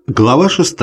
Глава 6.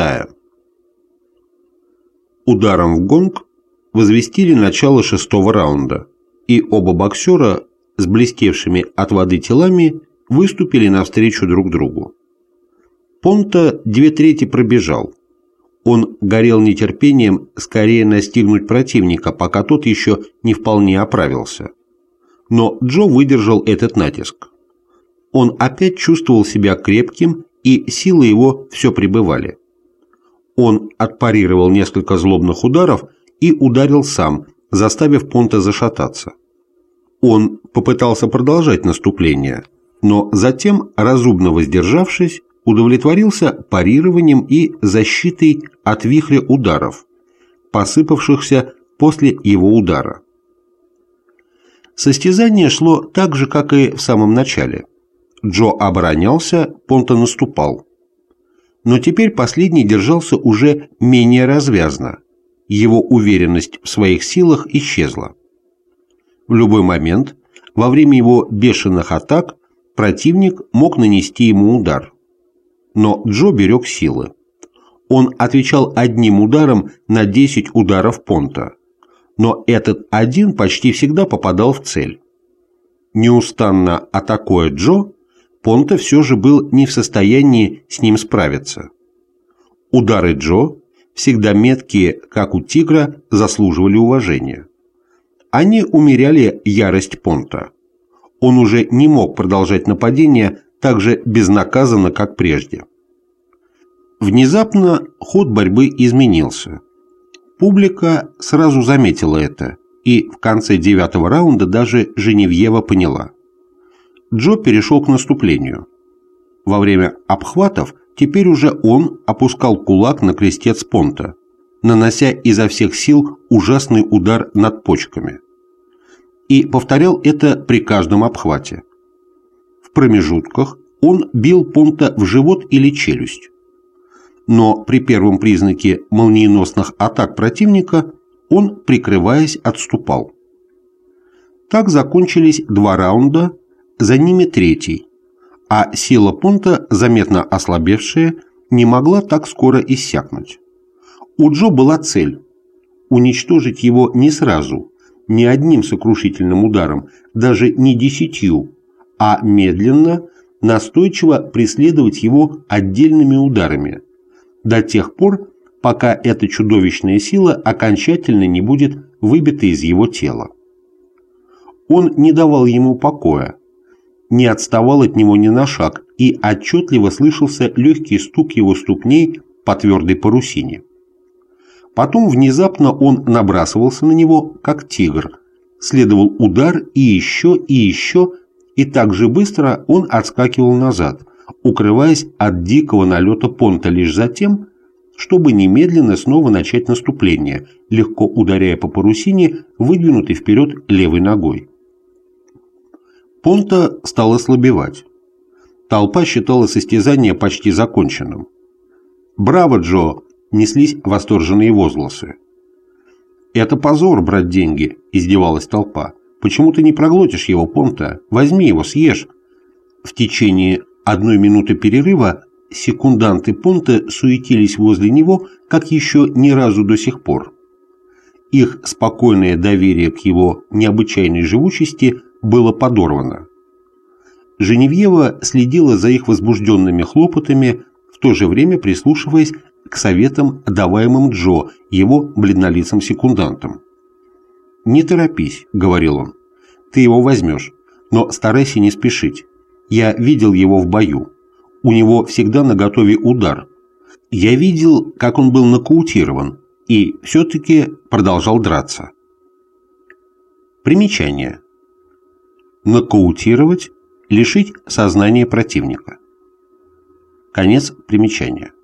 Ударом в гонг возвестили начало 6-го раунда, и оба боксера с блестевшими от воды телами выступили навстречу друг другу. Понта 2/3 пробежал. Он горел нетерпением скорее настигнуть противника, пока тот еще не вполне оправился. Но Джо выдержал этот натиск. Он опять чувствовал себя крепким, и силы его все прибывали. Он отпарировал несколько злобных ударов и ударил сам, заставив Понта зашататься. Он попытался продолжать наступление, но затем, разумно воздержавшись, удовлетворился парированием и защитой от вихря ударов, посыпавшихся после его удара. Состязание шло так же, как и в самом начале. Джо оборонялся, Понта наступал. Но теперь последний держался уже менее развязно. Его уверенность в своих силах исчезла. В любой момент, во время его бешеных атак, противник мог нанести ему удар. Но Джо берег силы. Он отвечал одним ударом на 10 ударов Понта. Но этот один почти всегда попадал в цель. Неустанно атакуя Джо, Понта все же был не в состоянии с ним справиться. Удары Джо, всегда меткие, как у тигра, заслуживали уважения. Они умеряли ярость Понта. Он уже не мог продолжать нападение так же безнаказанно, как прежде. Внезапно ход борьбы изменился. Публика сразу заметила это, и в конце 9-го раунда даже Женевьева поняла. Джо перешел к наступлению. Во время обхватов теперь уже он опускал кулак на крестец Понта, нанося изо всех сил ужасный удар над почками. И повторял это при каждом обхвате. В промежутках он бил Понта в живот или челюсть. Но при первом признаке молниеносных атак противника он, прикрываясь, отступал. Так закончились 2 раунда, за ними 3-й, а сила Понта, заметно ослабевшая, не могла так скоро иссякнуть. У Джо была цель – уничтожить его не сразу, не одним сокрушительным ударом, даже не 10, а медленно, настойчиво преследовать его отдельными ударами, до тех пор, пока эта чудовищная сила окончательно не будет выбита из его тела. Он не давал ему покоя, не отставал от него ни на шаг, и отчетливо слышался легкий стук его ступней по твердой парусине. Потом внезапно он набрасывался на него, как тигр, следовал удар и еще, и так же быстро он отскакивал назад, укрываясь от дикого налета Понта лишь за тем, чтобы немедленно снова начать наступление, легко ударяя по парусине, выдвинутой вперед левой ногой. Понта стал ослабевать. Толпа считала состязание почти законченным. «Браво, Джо!» – неслись восторженные возгласы. «Это позор, брать деньги!» – издевалась толпа. «Почему ты не проглотишь его, Понта? Возьми его, съешь!» В течение 1 минуты перерыва секунданты Понта суетились возле него, как еще ни разу до сих пор. Их спокойное доверие к его необычайной живучести было подорвано. Женевьева следила за их возбужденными хлопотами, в то же время прислушиваясь к советам, даваемым Джо, его бледнолицым секундантам. «Не торопись», — говорил он, — «ты его возьмешь, но старайся не спешить. Я видел его в бою. У него всегда наготове удар. Я видел, как он был нокаутирован, и все-таки продолжал драться». Примечание. Нокаутировать – лишить сознания противника. Конец примечания.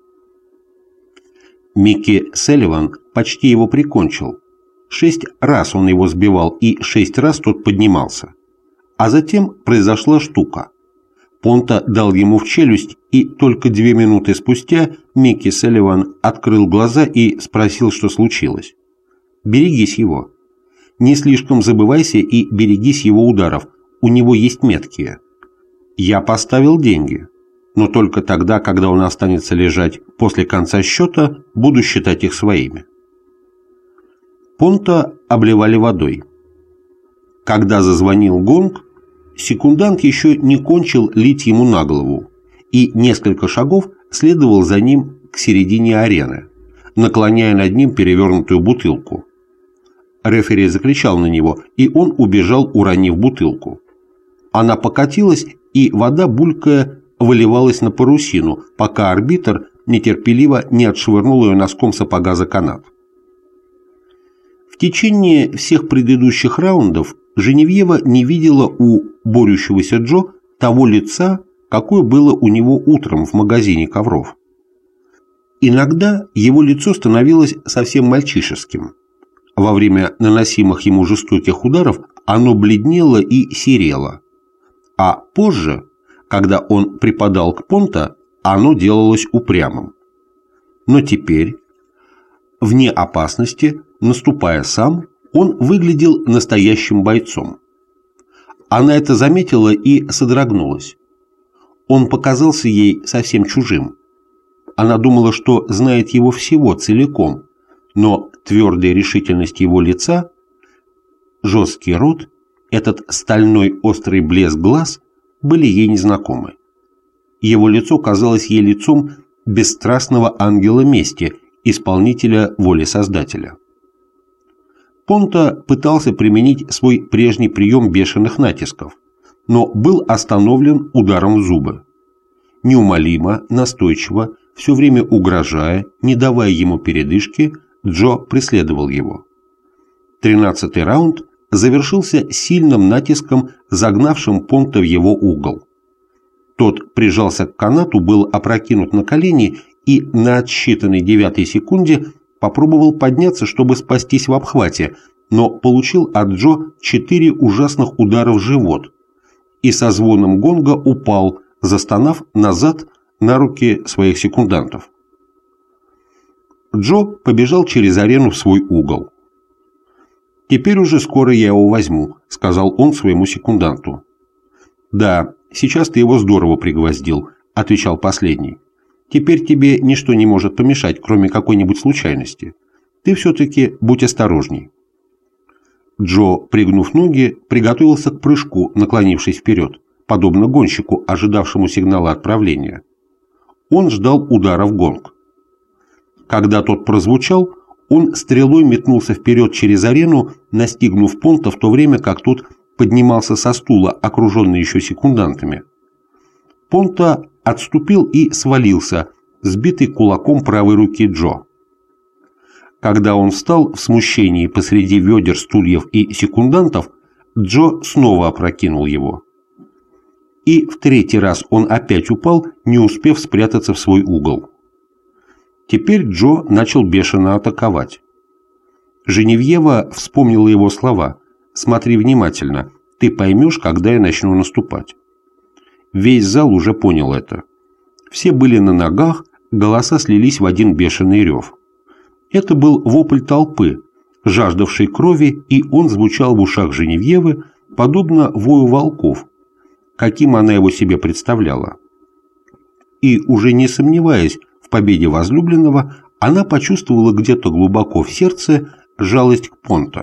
Микки Салливан почти его прикончил. 6 раз он его сбивал, и 6 раз тот поднимался. А затем произошла штука. Понта дал ему в челюсть, и только 2 минуты спустя Микки Салливан открыл глаза и спросил, что случилось. «Берегись его. Не слишком забывайся и берегись его ударов. У него есть меткие». «Я поставил деньги». но только тогда, когда он останется лежать после конца счета, буду считать их своими. Понта обливали водой. Когда зазвонил гонг, секундант еще не кончил лить ему на голову, и несколько шагов следовал за ним к середине арены, наклоняя над ним перевернутую бутылку. Рефери закричал на него, и он убежал, уронив бутылку. Она покатилась, и вода, булькая, выливалась на парусину, пока арбитр нетерпеливо не отшвырнул ее носком сапога за канат. В течение всех предыдущих раундов Женевьева не видела у борющегося Джо того лица, какое было у него утром в магазине ковров. Иногда его лицо становилось совсем мальчишеским. Во время наносимых ему жестоких ударов оно бледнело и серело, а позже, когда он припадал к Понта, оно делалось упрямым. Но теперь, вне опасности, наступая сам, он выглядел настоящим бойцом. Она это заметила и содрогнулась. Он показался ей совсем чужим. Она думала, что знает его всего целиком, но твердая решительность его лица, жесткий рот, этот стальной острый блеск глаз были ей незнакомы. Его лицо казалось ей лицом бесстрастного ангела мести, исполнителя воли Создателя. Понта пытался применить свой прежний прием бешеных натисков, но был остановлен ударом в зубы. Неумолимо, настойчиво, все время угрожая, не давая ему передышки, Джо преследовал его. 13-й раунд завершился сильным натиском, загнавшим Понта в его угол. Тот прижался к канату, был опрокинут на колени и на отсчитанной 9-й секунде попробовал подняться, чтобы спастись в обхвате, но получил от Джо 4 ужасных удара в живот и со звоном гонга упал, застонав назад на руки своих секундантов. Джо побежал через арену в свой угол. «Теперь уже скоро я его возьму», — сказал он своему секунданту. «Да, сейчас ты его здорово пригвоздил», — отвечал последний. «Теперь тебе ничто не может помешать, кроме какой-нибудь случайности. Ты все-таки будь осторожней». Джо, пригнув ноги, приготовился к прыжку, наклонившись вперед, подобно гонщику, ожидавшему сигнала отправления. Он ждал удара в гонг. Когда тот прозвучал, он стрелой метнулся вперед через арену, настигнув Понта в то время, как тот поднимался со стула, окруженный еще секундантами. Понта отступил и свалился, сбитый кулаком правой руки Джо. Когда он встал в смущении посреди ведер, стульев и секундантов, Джо снова опрокинул его. И в 3-й раз он опять упал, не успев спрятаться в свой угол. Теперь Джо начал бешено атаковать. Женевьева вспомнила его слова: «Смотри внимательно, ты поймешь, когда я начну наступать». Весь зал уже понял это. Все были на ногах, голоса слились в один бешеный рев. Это был вопль толпы, жаждавшей крови, и он звучал в ушах Женевьевы, подобно вою волков, каким она его себе представляла. И, уже не сомневаясь в победе возлюбленного, она почувствовала где-то глубоко в сердце жалость к Понта.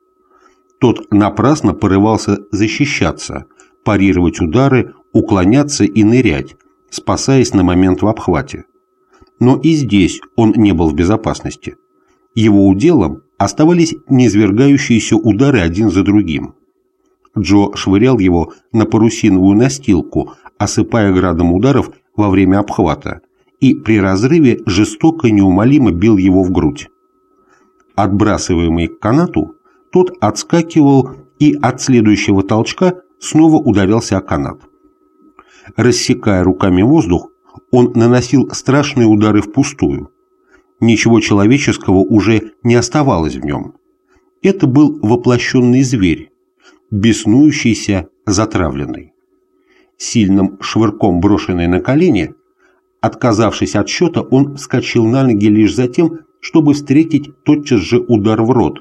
Тот напрасно порывался защищаться, парировать удары, уклоняться и нырять, спасаясь на момент в обхвате. Но и здесь он не был в безопасности. Его уделом оставались низвергающиеся удары один за другим. Джо швырял его на парусиновую настилку, осыпая градом ударов во время обхвата, и при разрыве жестоко неумолимо бил его в грудь. Отбрасываемый к канату, тот отскакивал и от следующего толчка снова ударялся о канат. Рассекая руками воздух, он наносил страшные удары впустую. Ничего человеческого уже не оставалось в нем. Это был воплощенный зверь, беснующийся, затравленный. Сильным швырком брошенный на колени, отказавшись от счета, он вскочил на ноги лишь за тем, чтобы встретить тотчас же удар в рот,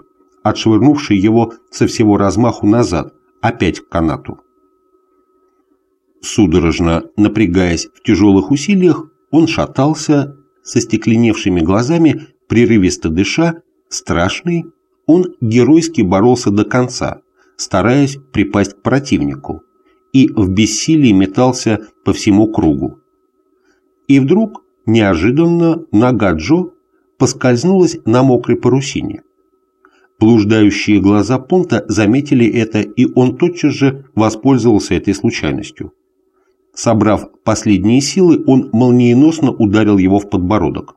отшвырнувший его со всего размаху назад, опять к канату. Судорожно напрягаясь в тяжелых усилиях, он шатался, со стекленевшими глазами, прерывисто дыша, страшный, он геройски боролся до конца, стараясь припасть к противнику, и в бессилии метался по всему кругу. И вдруг, неожиданно, нога Джо поскользнулась на мокрой парусине. Блуждающие глаза Понта заметили это, и он тотчас же воспользовался этой случайностью. Собрав последние силы, он молниеносно ударил его в подбородок.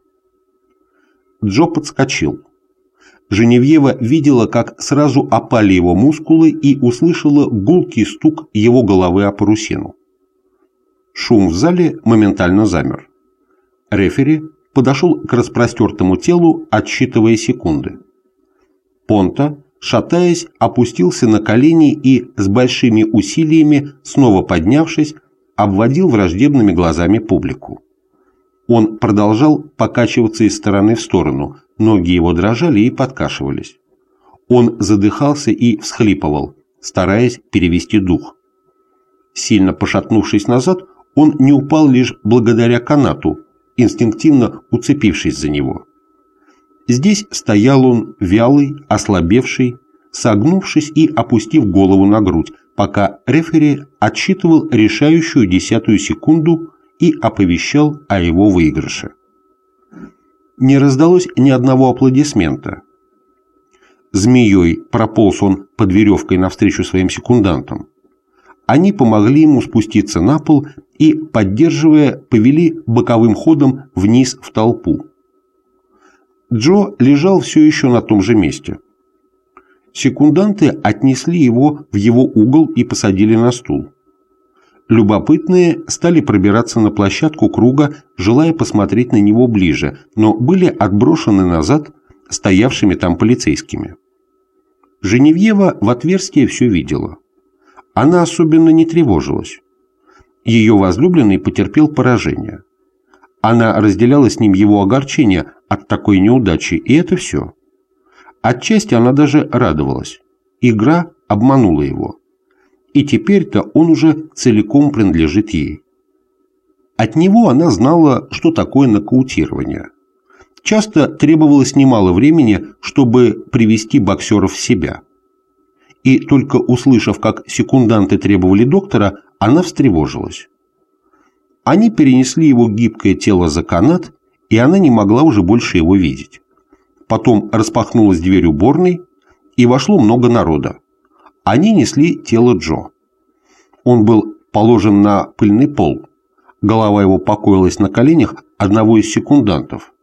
Джо подскочил. Женевьева видела, как сразу опали его мускулы, и услышала гулкий стук его головы о парусину. Шум в зале моментально замер. Рефери подошел к распростертому телу, отсчитывая секунды. Понта, шатаясь, опустился на колени и, с большими усилиями, снова поднявшись, обводил враждебными глазами публику. Он продолжал покачиваться из стороны в сторону, ноги его дрожали и подкашивались. Он задыхался и всхлипывал, стараясь перевести дух. Сильно пошатнувшись назад, он не упал лишь благодаря канату, инстинктивно уцепившись за него. Здесь стоял он, вялый, ослабевший, согнувшись и опустив голову на грудь, пока рефери отсчитывал решающую 10-ю секунду и оповещал о его выигрыше. Не раздалось ни одного аплодисмента. Змеей прополз он под веревкой навстречу своим секундантам. Они помогли ему спуститься на пол и, поддерживая, повели боковым ходом вниз в толпу. Джо лежал все еще на том же месте. Секунданты отнесли его в его угол и посадили на стул. Любопытные стали пробираться на площадку круга, желая посмотреть на него ближе, но были отброшены назад стоявшими там полицейскими. Женевьева в отверстие все видела. Она особенно не тревожилась. Ее возлюбленный потерпел поражение. Она разделяла с ним его огорчение от такой неудачи, и это все. Отчасти она даже радовалась. Игра обманула его. И теперь-то он уже целиком принадлежит ей. От него она знала, что такое нокаутирование. Часто требовалось немало времени, чтобы привести боксеров в себя. И только услышав, как секунданты требовали доктора, она встревожилась. Они перенесли его гибкое тело за канат, и она не могла уже больше его видеть. Потом распахнулась дверь уборной, и вошло много народа. Они несли тело Джо. Он был положен на пыльный пол. Голова его покоилась на коленях одного из секундантов.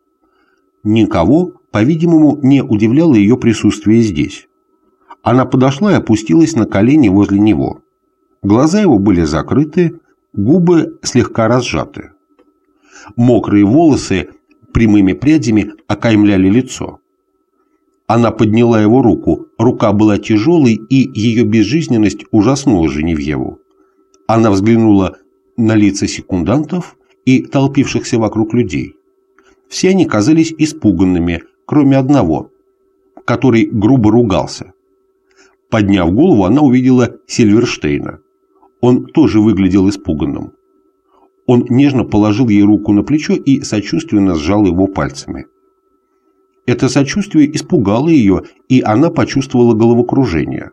Никого, по-видимому, не удивляло ее присутствие здесь. Она подошла и опустилась на колени возле него. Глаза его были закрыты, губы слегка разжаты. Мокрые волосы прямыми прядями окаймляли лицо. Она подняла его руку, рука была тяжелой, и ее безжизненность ужаснула Женевьеву. Она взглянула на лица секундантов и толпившихся вокруг людей. Все они казались испуганными, кроме одного, который грубо ругался. Подняв голову, она увидела Сильверштейна. Он тоже выглядел испуганным. Он нежно положил ей руку на плечо и сочувственно сжал его пальцами. Это сочувствие испугало ее, и она почувствовала головокружение.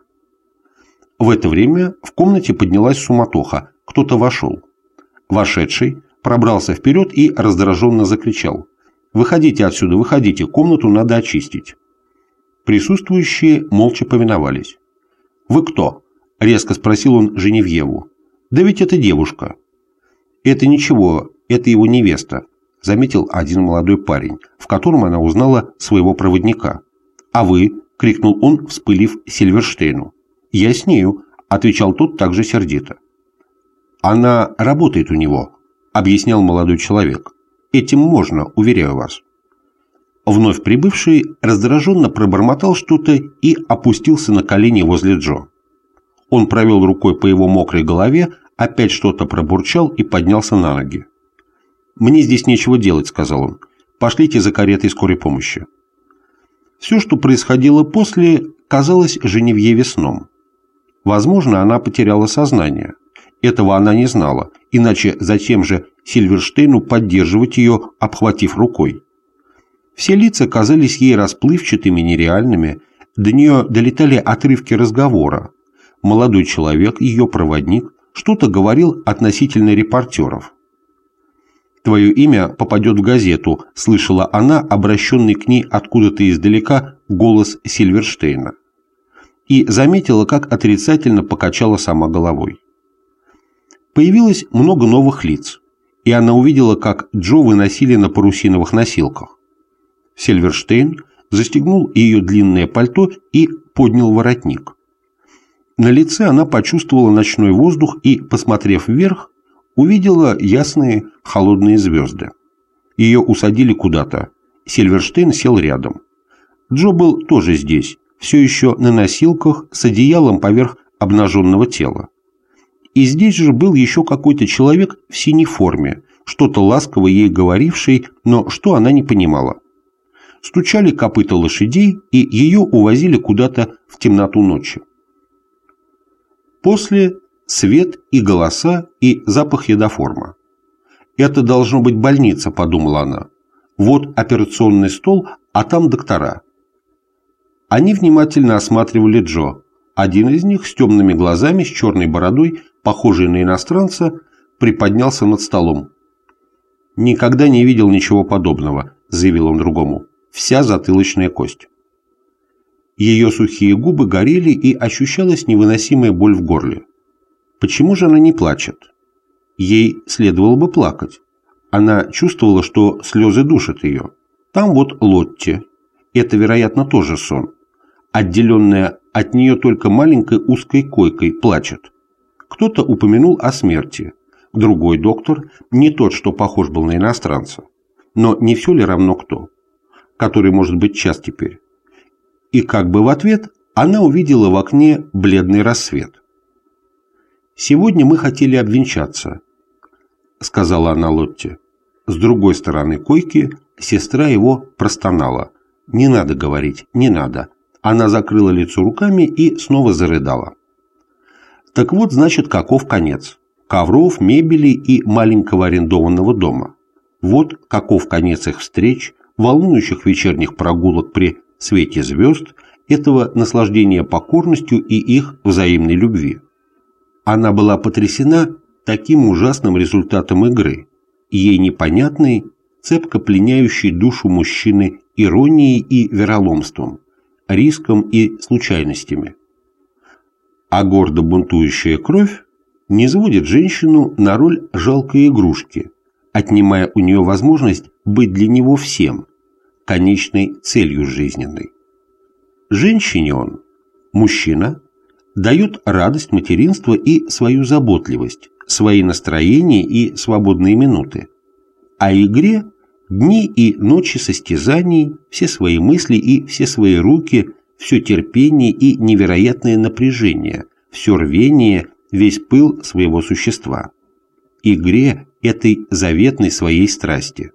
В это время в комнате поднялась суматоха, кто-то вошел. Вошедший пробрался вперед и раздраженно закричал: «Выходите отсюда, выходите, комнату надо очистить». Присутствующие молча повиновались. «Вы кто?» – резко спросил он Женевьеву. «Да ведь это девушка». «Это ничего, это его невеста», – заметил один молодой парень, в котором она узнала своего проводника. «А вы?» – крикнул он, вспылив Сильверштейну. «Я с нею», – отвечал тот также сердито. «Она работает у него», – объяснял молодой человек. «Этим можно, уверяю вас». Вновь прибывший раздраженно пробормотал что-то и опустился на колени возле Джо. Он провел рукой по его мокрой голове, опять что-то пробурчал и поднялся на ноги. «Мне здесь нечего делать», — сказал он. «Пошлите за каретой скорой помощи». Все, что происходило после, казалось Женевьеве сном. Возможно, она потеряла сознание. Этого она не знала, иначе зачем же Сильверштейну поддерживать ее, обхватив рукой? Все лица казались ей расплывчатыми, нереальными, до нее долетали отрывки разговора. Молодой человек, ее проводник, что-то говорил относительно репортеров. «Твое имя попадет в газету», – слышала она, обращенный к ней откуда-то издалека голос Сильверштейна. И заметила, как отрицательно покачала сама головой. Появилось много новых лиц, и она увидела, как Джо выносили на парусиновых носилках. Сильверштейн застегнул ее длинное пальто и поднял воротник. На лице она почувствовала ночной воздух и, посмотрев вверх, увидела ясные холодные звезды. Ее усадили куда-то. Сильверштейн сел рядом. Джо был тоже здесь, все еще на носилках с одеялом поверх обнаженного тела. И здесь же был еще какой-то человек в синей форме, что-то ласково ей говоривший, но что она не понимала. Стучали копыта лошадей, и ее увозили куда-то в темноту ночи. После свет и голоса, и запах йодоформа. «Это должно быть больница», – подумала она. «Вот операционный стол, а там доктора». Они внимательно осматривали Джо. Один из них с темными глазами, с черной бородой, похожий на иностранца, приподнялся над столом. «Никогда не видел ничего подобного», – заявил он другому. «Вся затылочная кость». Ее сухие губы горели, и ощущалась невыносимая боль в горле. Почему же она не плачет? Ей следовало бы плакать. Она чувствовала, что слезы душат ее. Там вот Лотти. Это, вероятно, тоже сон. Отделенная от нее только маленькой узкой койкой, плачет. Кто-то упомянул о смерти. Другой доктор, не тот, что похож был на иностранца. Но не все ли равно кто? Который может быть час теперь. И как бы в ответ она увидела в окне бледный рассвет. «Сегодня мы хотели обвенчаться», — сказала она Лотте. С другой стороны койки сестра его простонала. «Не надо говорить, не надо». Она закрыла лицо руками и снова зарыдала. Так вот, значит, каков конец. Ковров, мебели и маленького арендованного дома. Вот каков конец их встреч, волнующих вечерних прогулок при свете звезд, этого наслаждения покорностью и их взаимной любви. Она была потрясена таким ужасным результатом игры, ей непонятной, цепко пленяющей душу мужчины иронией и вероломством, риском и случайностями. А гордо бунтующая кровь низводит женщину на роль жалкой игрушки, отнимая у нее возможность быть для него всем, конечной целью жизненной. Женщине он, мужчина, дает радость материнства и свою заботливость, свои настроения и свободные минуты. А игре – дни и ночи состязаний, все свои мысли и все свои руки, все терпение и невероятное напряжение, все рвение, весь пыл своего существа. Игре этой заветной своей страсти.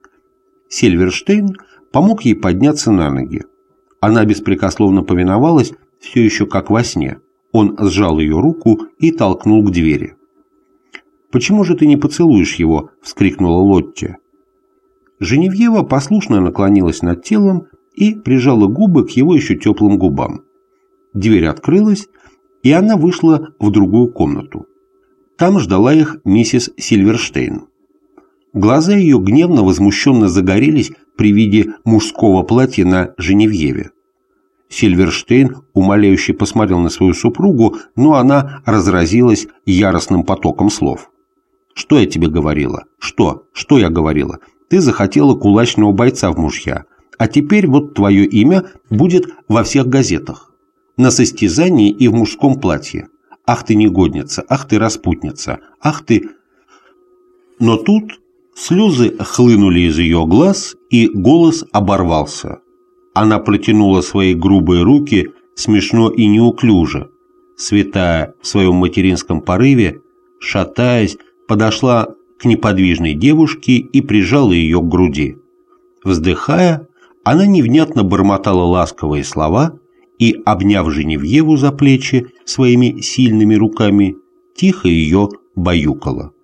Сильверштейн помог ей подняться на ноги. Она беспрекословно повиновалась, все еще как во сне. Он сжал ее руку и толкнул к двери. «Почему же ты не поцелуешь его?» – вскрикнула Лотти. Женевьева послушно наклонилась над телом и прижала губы к его еще теплым губам. Дверь открылась, и она вышла в другую комнату. Там ждала их миссис Сильверштейн. Глаза ее гневно, возмущенно загорелись при виде мужского платья на Женевьеве. Сильверштейн умоляюще посмотрел на свою супругу, но она разразилась яростным потоком слов. «Что я тебе говорила? Что я говорила? Ты захотела кулачного бойца в мужья, а теперь вот твое имя будет во всех газетах. На состязании и в мужском платье. Ах ты негодница, ах ты распутница, ах ты...» Но тут слезы хлынули из ее глаз, и голос оборвался. Она протянула свои грубые руки смешно и неуклюже. Святая в своем материнском порыве, шатаясь, подошла к неподвижной девушке и прижала ее к груди. Вздыхая, она невнятно бормотала ласковые слова и, обняв Женевьеву за плечи своими сильными руками, тихо ее баюкала.